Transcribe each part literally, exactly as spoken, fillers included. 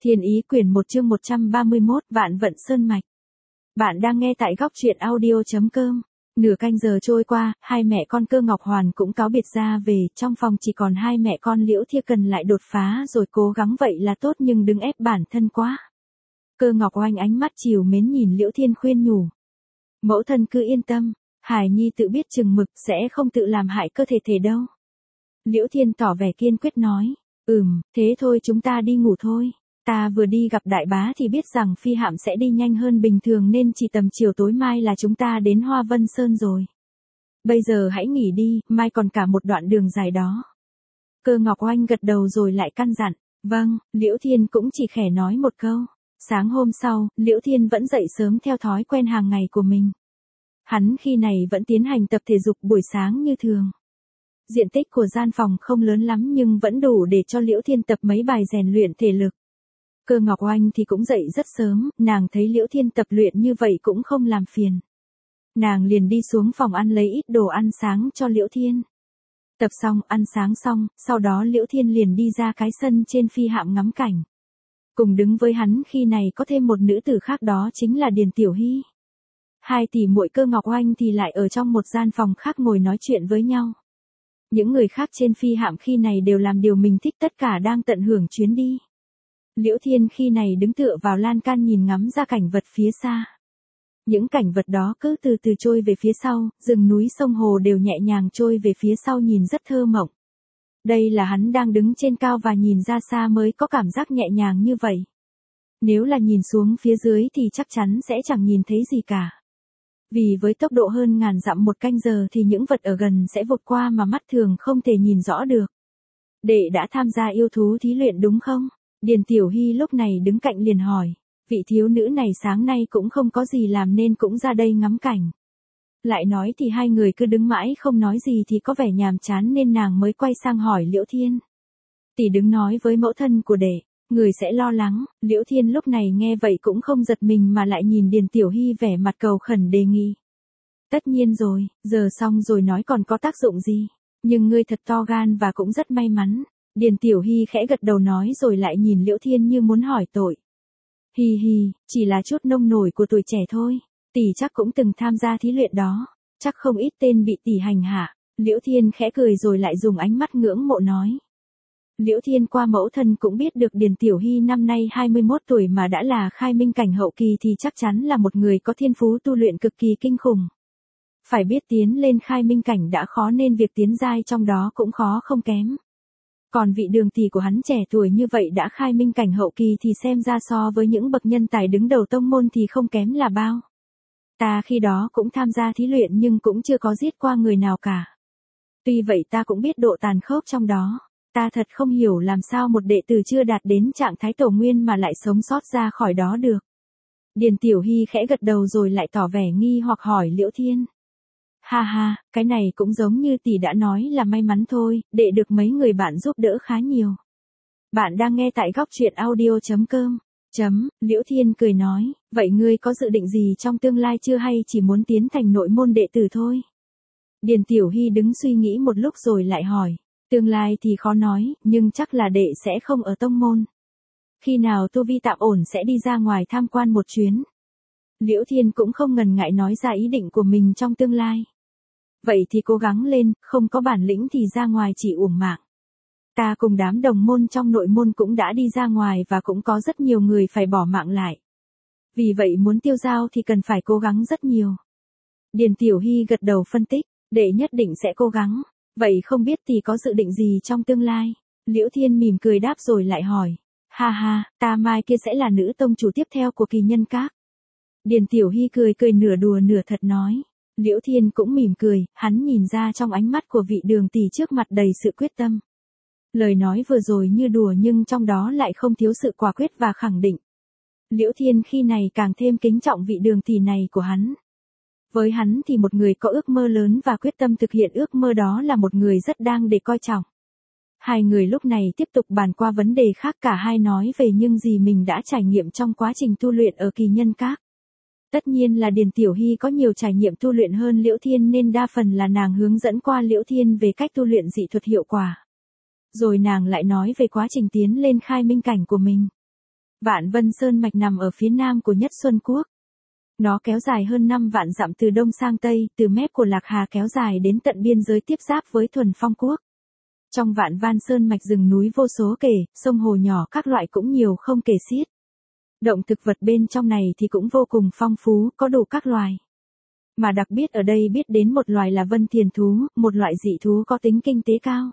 Thiên Ý quyển một chương một trăm ba mươi mốt Vạn Vận Sơn Mạch. Bạn đang nghe tại góc truyện audio.com. Nửa canh giờ trôi qua, hai mẹ con Cơ Ngọc Hoàn cũng cáo biệt ra về, trong phòng chỉ còn hai mẹ con Liễu Thiê cần lại đột phá rồi cố gắng vậy là tốt nhưng đừng ép bản thân quá. Cơ Ngọc Oanh ánh mắt chiều mến nhìn Liễu Thiên khuyên nhủ. Mẫu thân cứ yên tâm, Hải Nhi tự biết chừng mực sẽ không tự làm hại cơ thể thể đâu. Liễu Thiên tỏ vẻ kiên quyết nói, ừm, thế thôi chúng ta đi ngủ thôi. Ta vừa đi gặp đại bá thì biết rằng phi hạm sẽ đi nhanh hơn bình thường nên chỉ tầm chiều tối mai là chúng ta đến Hoa Vân Sơn rồi. Bây giờ hãy nghỉ đi, mai còn cả một đoạn đường dài đó. Cơ Ngọc Oanh gật đầu rồi lại căn dặn, vâng, Liễu Thiên cũng chỉ khẽ nói một câu. Sáng hôm sau, Liễu Thiên vẫn dậy sớm theo thói quen hàng ngày của mình. Hắn khi này vẫn tiến hành tập thể dục buổi sáng như thường. Diện tích của gian phòng không lớn lắm nhưng vẫn đủ để cho Liễu Thiên tập mấy bài rèn luyện thể lực. Cơ Ngọc Oanh thì cũng dậy rất sớm, nàng thấy Liễu Thiên tập luyện như vậy cũng không làm phiền. Nàng liền đi xuống phòng ăn lấy ít đồ ăn sáng cho Liễu Thiên. Tập xong, ăn sáng xong, sau đó Liễu Thiên liền đi ra cái sân trên phi hạm ngắm cảnh. Cùng đứng với hắn khi này có thêm một nữ tử khác đó chính là Điền Tiểu Hy. Hai tỷ muội Cơ Ngọc Oanh thì lại ở trong một gian phòng khác ngồi nói chuyện với nhau. Những người khác trên phi hạm khi này đều làm điều mình thích, tất cả đang tận hưởng chuyến đi. Liễu Thiên khi này đứng tựa vào lan can nhìn ngắm ra cảnh vật phía xa. Những cảnh vật đó cứ từ từ trôi về phía sau, rừng núi sông hồ đều nhẹ nhàng trôi về phía sau nhìn rất thơ mộng. Đây là hắn đang đứng trên cao và nhìn ra xa mới có cảm giác nhẹ nhàng như vậy. Nếu là nhìn xuống phía dưới thì chắc chắn sẽ chẳng nhìn thấy gì cả. Vì với tốc độ hơn ngàn dặm một canh giờ thì những vật ở gần sẽ vụt qua mà mắt thường không thể nhìn rõ được. Đệ đã tham gia yêu thú thí luyện đúng không? Điền Tiểu Hy lúc này đứng cạnh liền hỏi, vị thiếu nữ này sáng nay cũng không có gì làm nên cũng ra đây ngắm cảnh. Lại nói thì hai người cứ đứng mãi không nói gì thì có vẻ nhàm chán nên nàng mới quay sang hỏi Liễu Thiên. Tỷ đứng nói với mẫu thân của đệ, người sẽ lo lắng. Liễu Thiên lúc này nghe vậy cũng không giật mình mà lại nhìn Điền Tiểu Hy vẻ mặt cầu khẩn đề nghị. Tất nhiên rồi, giờ xong rồi nói còn có tác dụng gì, nhưng ngươi thật to gan và cũng rất may mắn. Điền Tiểu Hy khẽ gật đầu nói rồi lại nhìn Liễu Thiên như muốn hỏi tội. Hi hi, chỉ là chút nông nổi của tuổi trẻ thôi, tỷ chắc cũng từng tham gia thí luyện đó, chắc không ít tên bị tỷ hành hạ. Liễu Thiên khẽ cười rồi lại dùng ánh mắt ngưỡng mộ nói. Liễu Thiên qua mẫu thân cũng biết được Điền Tiểu Hy năm nay hai mươi mốt tuổi mà đã là khai minh cảnh hậu kỳ thì chắc chắn là một người có thiên phú tu luyện cực kỳ kinh khủng. Phải biết tiến lên khai minh cảnh đã khó nên việc tiến giai trong đó cũng khó không kém. Còn vị Đường tỷ của hắn trẻ tuổi như vậy đã khai minh cảnh hậu kỳ thì xem ra so với những bậc nhân tài đứng đầu tông môn thì không kém là bao. Ta khi đó cũng tham gia thí luyện nhưng cũng chưa có giết qua người nào cả. Tuy vậy ta cũng biết độ tàn khốc trong đó. Ta thật không hiểu làm sao một đệ tử chưa đạt đến trạng thái tổ nguyên mà lại sống sót ra khỏi đó được. Điền Tiểu Hy khẽ gật đầu rồi lại tỏ vẻ nghi hoặc hỏi Liễu Thiên. Ha ha, cái này cũng giống như tỷ đã nói là may mắn thôi, đệ được mấy người bạn giúp đỡ khá nhiều. Bạn đang nghe tại góc truyện audio.com. Chấm, Liễu Thiên cười nói, vậy ngươi có dự định gì trong tương lai chưa hay chỉ muốn tiến thành nội môn đệ tử thôi? Điền Tiểu Hy đứng suy nghĩ một lúc rồi lại hỏi, tương lai thì khó nói, nhưng chắc là đệ sẽ không ở tông môn. Khi nào tu vi tạm ổn sẽ đi ra ngoài tham quan một chuyến. Liễu Thiên cũng không ngần ngại nói ra ý định của mình trong tương lai. Vậy thì cố gắng lên, không có bản lĩnh thì ra ngoài chỉ uổng mạng. Ta cùng đám đồng môn trong nội môn cũng đã đi ra ngoài và cũng có rất nhiều người phải bỏ mạng lại. Vì vậy muốn tiêu dao thì cần phải cố gắng rất nhiều. Điền Tiểu Hy gật đầu phân tích, đệ nhất định sẽ cố gắng. Vậy không biết tỷ có dự định gì trong tương lai? Liễu Thiên mỉm cười đáp rồi lại hỏi. Ha ha, ta mai kia sẽ là nữ tông chủ tiếp theo của Kỳ Nhân Các. Điền Tiểu Hy cười cười nửa đùa nửa thật nói. Liễu Thiên cũng mỉm cười, hắn nhìn ra trong ánh mắt của vị Đường tỷ trước mặt đầy sự quyết tâm. Lời nói vừa rồi như đùa nhưng trong đó lại không thiếu sự quả quyết và khẳng định. Liễu Thiên khi này càng thêm kính trọng vị Đường tỷ này của hắn. Với hắn thì một người có ước mơ lớn và quyết tâm thực hiện ước mơ đó là một người rất đáng để coi trọng. Hai người lúc này tiếp tục bàn qua vấn đề khác, cả hai nói về những gì mình đã trải nghiệm trong quá trình tu luyện ở Kỳ Nhân Các. Tất nhiên là Điền Tiểu Hy có nhiều trải nghiệm tu luyện hơn Liễu Thiên nên đa phần là nàng hướng dẫn qua Liễu Thiên về cách tu luyện dị thuật hiệu quả. Rồi nàng lại nói về quá trình tiến lên khai minh cảnh của mình. Vạn Vân Sơn mạch nằm ở phía nam của Nhất Xuân Quốc. Nó kéo dài hơn năm vạn dặm từ đông sang tây, từ mép của Lạc Hà kéo dài đến tận biên giới tiếp giáp với Thuần Phong Quốc. Trong Vạn Van Sơn mạch rừng núi vô số kể, sông hồ nhỏ các loại cũng nhiều không kể xiết. Động thực vật bên trong này thì cũng vô cùng phong phú, có đủ các loài. Mà đặc biệt ở đây biết đến một loài là vân thiền thú, một loại dị thú có tính kinh tế cao.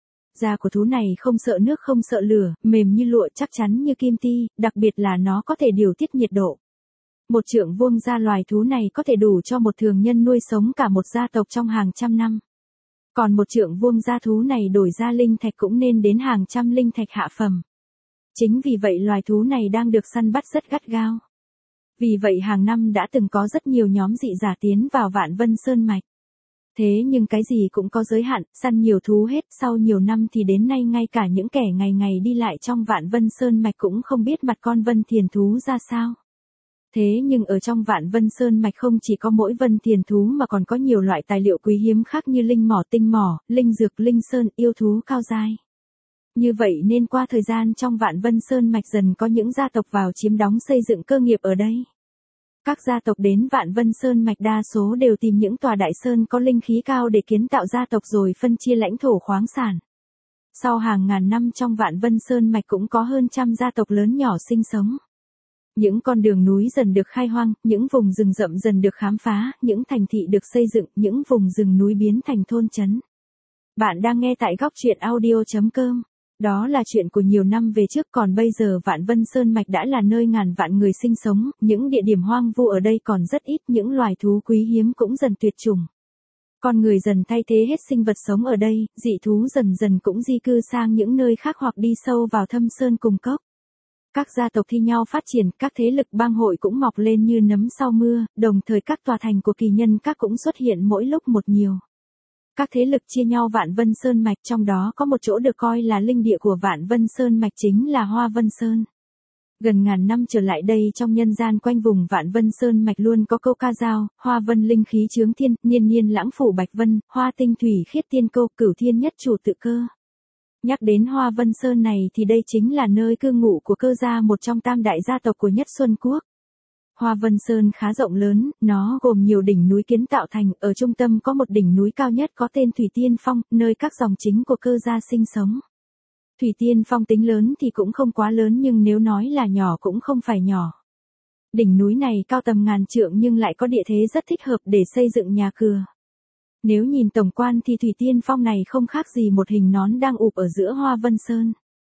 Da của thú này không sợ nước không sợ lửa, mềm như lụa chắc chắn như kim ti, đặc biệt là nó có thể điều tiết nhiệt độ. Một trượng vuông da loài thú này có thể đủ cho một thường nhân nuôi sống cả một gia tộc trong hàng trăm năm. Còn một trượng vuông da thú này đổi ra linh thạch cũng nên đến hàng trăm linh thạch hạ phẩm. Chính vì vậy loài thú này đang được săn bắt rất gắt gao. Vì vậy hàng năm đã từng có rất nhiều nhóm dị giả tiến vào Vạn Vân Sơn mạch. Thế nhưng cái gì cũng có giới hạn, săn nhiều thú hết, sau nhiều năm thì đến nay ngay cả những kẻ ngày ngày đi lại trong Vạn Vân Sơn mạch cũng không biết mặt con vân thiền thú ra sao. Thế nhưng ở trong Vạn Vân Sơn mạch không chỉ có mỗi vân thiền thú mà còn có nhiều loại tài liệu quý hiếm khác như linh mỏ tinh mỏ, linh dược linh sơn, yêu thú cao giai. Như vậy nên qua thời gian trong Vạn Vân Sơn mạch dần có những gia tộc vào chiếm đóng xây dựng cơ nghiệp ở đây. Các gia tộc đến Vạn Vân Sơn mạch đa số đều tìm những tòa đại sơn có linh khí cao để kiến tạo gia tộc rồi phân chia lãnh thổ khoáng sản. Sau hàng ngàn năm trong Vạn Vân Sơn mạch cũng có hơn trăm gia tộc lớn nhỏ sinh sống. Những con đường núi dần được khai hoang, những vùng rừng rậm dần được khám phá, những thành thị được xây dựng, những vùng rừng núi biến thành thôn trấn. Bạn đang nghe tại góc truyện audio chấm com. Đó là chuyện của nhiều năm về trước, còn bây giờ Vạn Vân Sơn mạch đã là nơi ngàn vạn người sinh sống, những địa điểm hoang vu ở đây còn rất ít, những loài thú quý hiếm cũng dần tuyệt chủng. Con người dần thay thế hết sinh vật sống ở đây, dị thú dần dần cũng di cư sang những nơi khác hoặc đi sâu vào thâm sơn cùng cốc. Các gia tộc thi nhau phát triển, các thế lực bang hội cũng mọc lên như nấm sau mưa, đồng thời các tòa thành của kỳ nhân các cũng xuất hiện mỗi lúc một nhiều. Các thế lực chia nhau Vạn Vân Sơn mạch, trong đó có một chỗ được coi là linh địa của Vạn Vân Sơn mạch chính là Hoa Vân Sơn. Gần ngàn năm trở lại đây trong nhân gian quanh vùng Vạn Vân Sơn mạch luôn có câu ca dao, Hoa Vân linh khí chướng thiên, niên niên lãng phủ bạch vân, hoa tinh thủy khiết tiên câu, cửu thiên nhất chủ tự cơ. Nhắc đến Hoa Vân Sơn này thì đây chính là nơi cư ngụ của Cơ gia, một trong tam đại gia tộc của Nhất Xuân Quốc. Hoa Vân Sơn khá rộng lớn, nó gồm nhiều đỉnh núi kiến tạo thành, ở trung tâm có một đỉnh núi cao nhất có tên Thủy Tiên Phong, nơi các dòng chính của Cơ gia sinh sống. Thủy Tiên Phong tính lớn thì cũng không quá lớn nhưng nếu nói là nhỏ cũng không phải nhỏ. Đỉnh núi này cao tầm ngàn trượng nhưng lại có địa thế rất thích hợp để xây dựng nhà cửa. Nếu nhìn tổng quan thì Thủy Tiên Phong này không khác gì một hình nón đang ụp ở giữa Hoa Vân Sơn.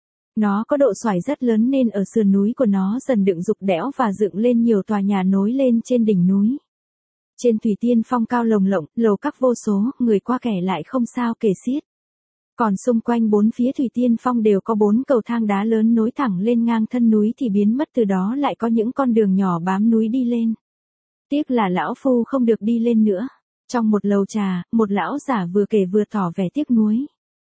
Nó có độ xoải rất lớn nên ở sườn núi của nó dần đựng dục đẽo và dựng lên nhiều tòa nhà nối lên trên đỉnh núi. Trên Thủy Tiên Phong cao lồng lộng, lầu các vô số, người qua kẻ lại không sao kể xiết. Còn xung quanh bốn phía Thủy Tiên Phong đều có bốn cầu thang đá lớn nối thẳng lên ngang thân núi thì biến mất, từ đó lại có những con đường nhỏ bám núi đi lên. Tiếc là lão phu không được đi lên nữa. Trong một lầu trà, một lão giả vừa kể vừa tỏ vẻ tiếc nuối.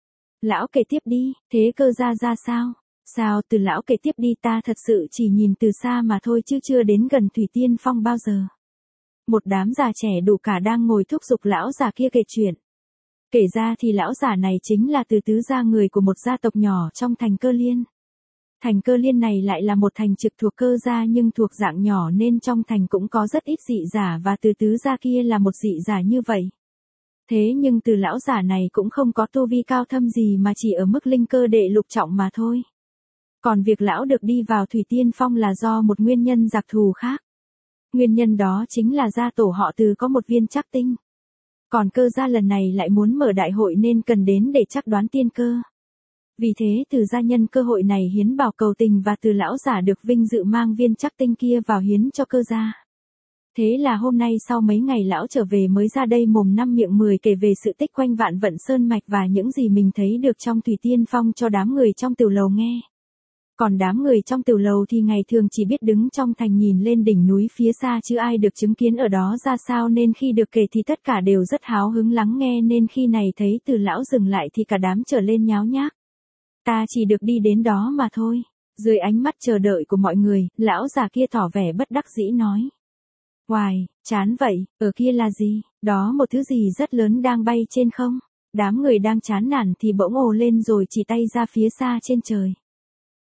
Lão kể tiếp đi, thế Cơ gia ra sao? Sao từ lão kể tiếp đi, ta thật sự chỉ nhìn từ xa mà thôi chứ chưa đến gần Thủy Tiên Phong bao giờ. Một đám già trẻ đủ cả đang ngồi thúc giục lão già kia kể chuyện. Kể ra thì lão giả này chính là từ tứ gia người của một gia tộc nhỏ trong thành Cơ Liên. Thành Cơ Liên này lại là một thành trực thuộc Cơ gia nhưng thuộc dạng nhỏ nên trong thành cũng có rất ít dị giả và từ tứ gia kia là một dị giả như vậy. Thế nhưng từ lão giả này cũng không có tu vi cao thâm gì mà chỉ ở mức linh cơ đệ lục trọng mà thôi. Còn việc lão được đi vào Thủy Tiên Phong là do một nguyên nhân đặc thù khác. Nguyên nhân đó chính là gia tổ họ Từ có một viên trắc tinh. Còn Cơ gia lần này lại muốn mở đại hội nên cần đến để trắc đoán tiên cơ. Vì thế Từ gia nhân cơ hội này hiến bảo cầu tình và Từ lão giả được vinh dự mang viên trắc tinh kia vào hiến cho Cơ gia. Thế là hôm nay sau mấy ngày lão trở về mới ra đây mồm năm miệng mười kể về sự tích quanh Vạn Vận Sơn mạch và những gì mình thấy được trong Thủy Tiên Phong cho đám người trong tiểu lầu nghe. Còn đám người trong tiểu lầu thì ngày thường chỉ biết đứng trong thành nhìn lên đỉnh núi phía xa chứ ai được chứng kiến ở đó ra sao, nên khi được kể thì tất cả đều rất háo hứng lắng nghe, nên khi này thấy Từ lão dừng lại thì cả đám trở lên nháo nhác. Ta chỉ được đi đến đó mà thôi. Dưới ánh mắt chờ đợi của mọi người, lão già kia tỏ vẻ bất đắc dĩ nói. Hoài, chán vậy, ở kia là gì? Đó một thứ gì rất lớn đang bay trên không? Đám người đang chán nản thì bỗng ồ lên rồi chỉ tay ra phía xa trên trời.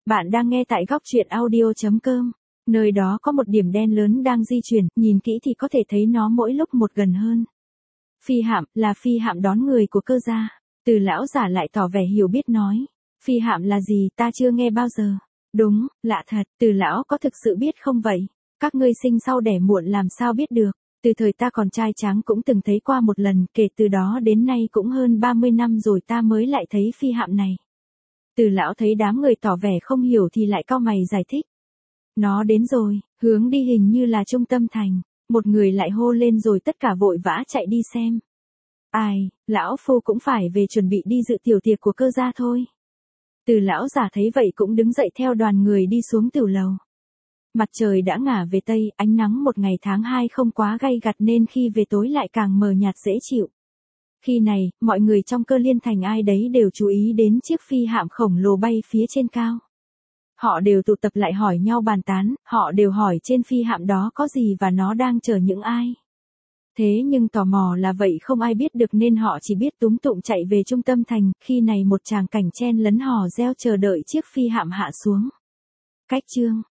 Bạn đang nghe tại góc truyện audio chấm com. Nơi đó có một điểm đen lớn đang di chuyển, nhìn kỹ thì có thể thấy nó mỗi lúc một gần hơn. Phi hạm, là phi hạm đón người của Cơ gia. Từ lão giả lại tỏ vẻ hiểu biết nói. Phi hạm là gì, ta chưa nghe bao giờ. Đúng, lạ thật, Từ lão có thực sự biết không vậy? Các ngươi sinh sau đẻ muộn làm sao biết được? Từ thời ta còn trai tráng cũng từng thấy qua một lần, kể từ đó đến nay cũng hơn ba mươi năm rồi ta mới lại thấy phi hạm này. Từ lão thấy đám người tỏ vẻ không hiểu thì lại cau mày giải thích. Nó đến rồi, hướng đi hình như là trung tâm thành. Một người lại hô lên rồi tất cả vội vã chạy đi xem. Ai, lão phu cũng phải về chuẩn bị đi dự tiểu tiệc của Cơ gia thôi. Từ lão giả thấy vậy cũng đứng dậy theo đoàn người đi xuống tiểu lầu. Mặt trời đã ngả về tây, ánh nắng một ngày tháng hai không quá gay gắt nên khi về tối lại càng mờ nhạt dễ chịu. Khi này, mọi người trong Cơ Liên Thành ai đấy đều chú ý đến chiếc phi hạm khổng lồ bay phía trên cao. Họ đều tụ tập lại hỏi nhau bàn tán, họ đều hỏi trên phi hạm đó có gì và nó đang chở những ai. Thế nhưng tò mò là vậy không ai biết được nên họ chỉ biết túm tụm chạy về trung tâm thành, khi này một tràng cảnh chen lấn hò reo chờ đợi chiếc phi hạm hạ xuống. Cách chương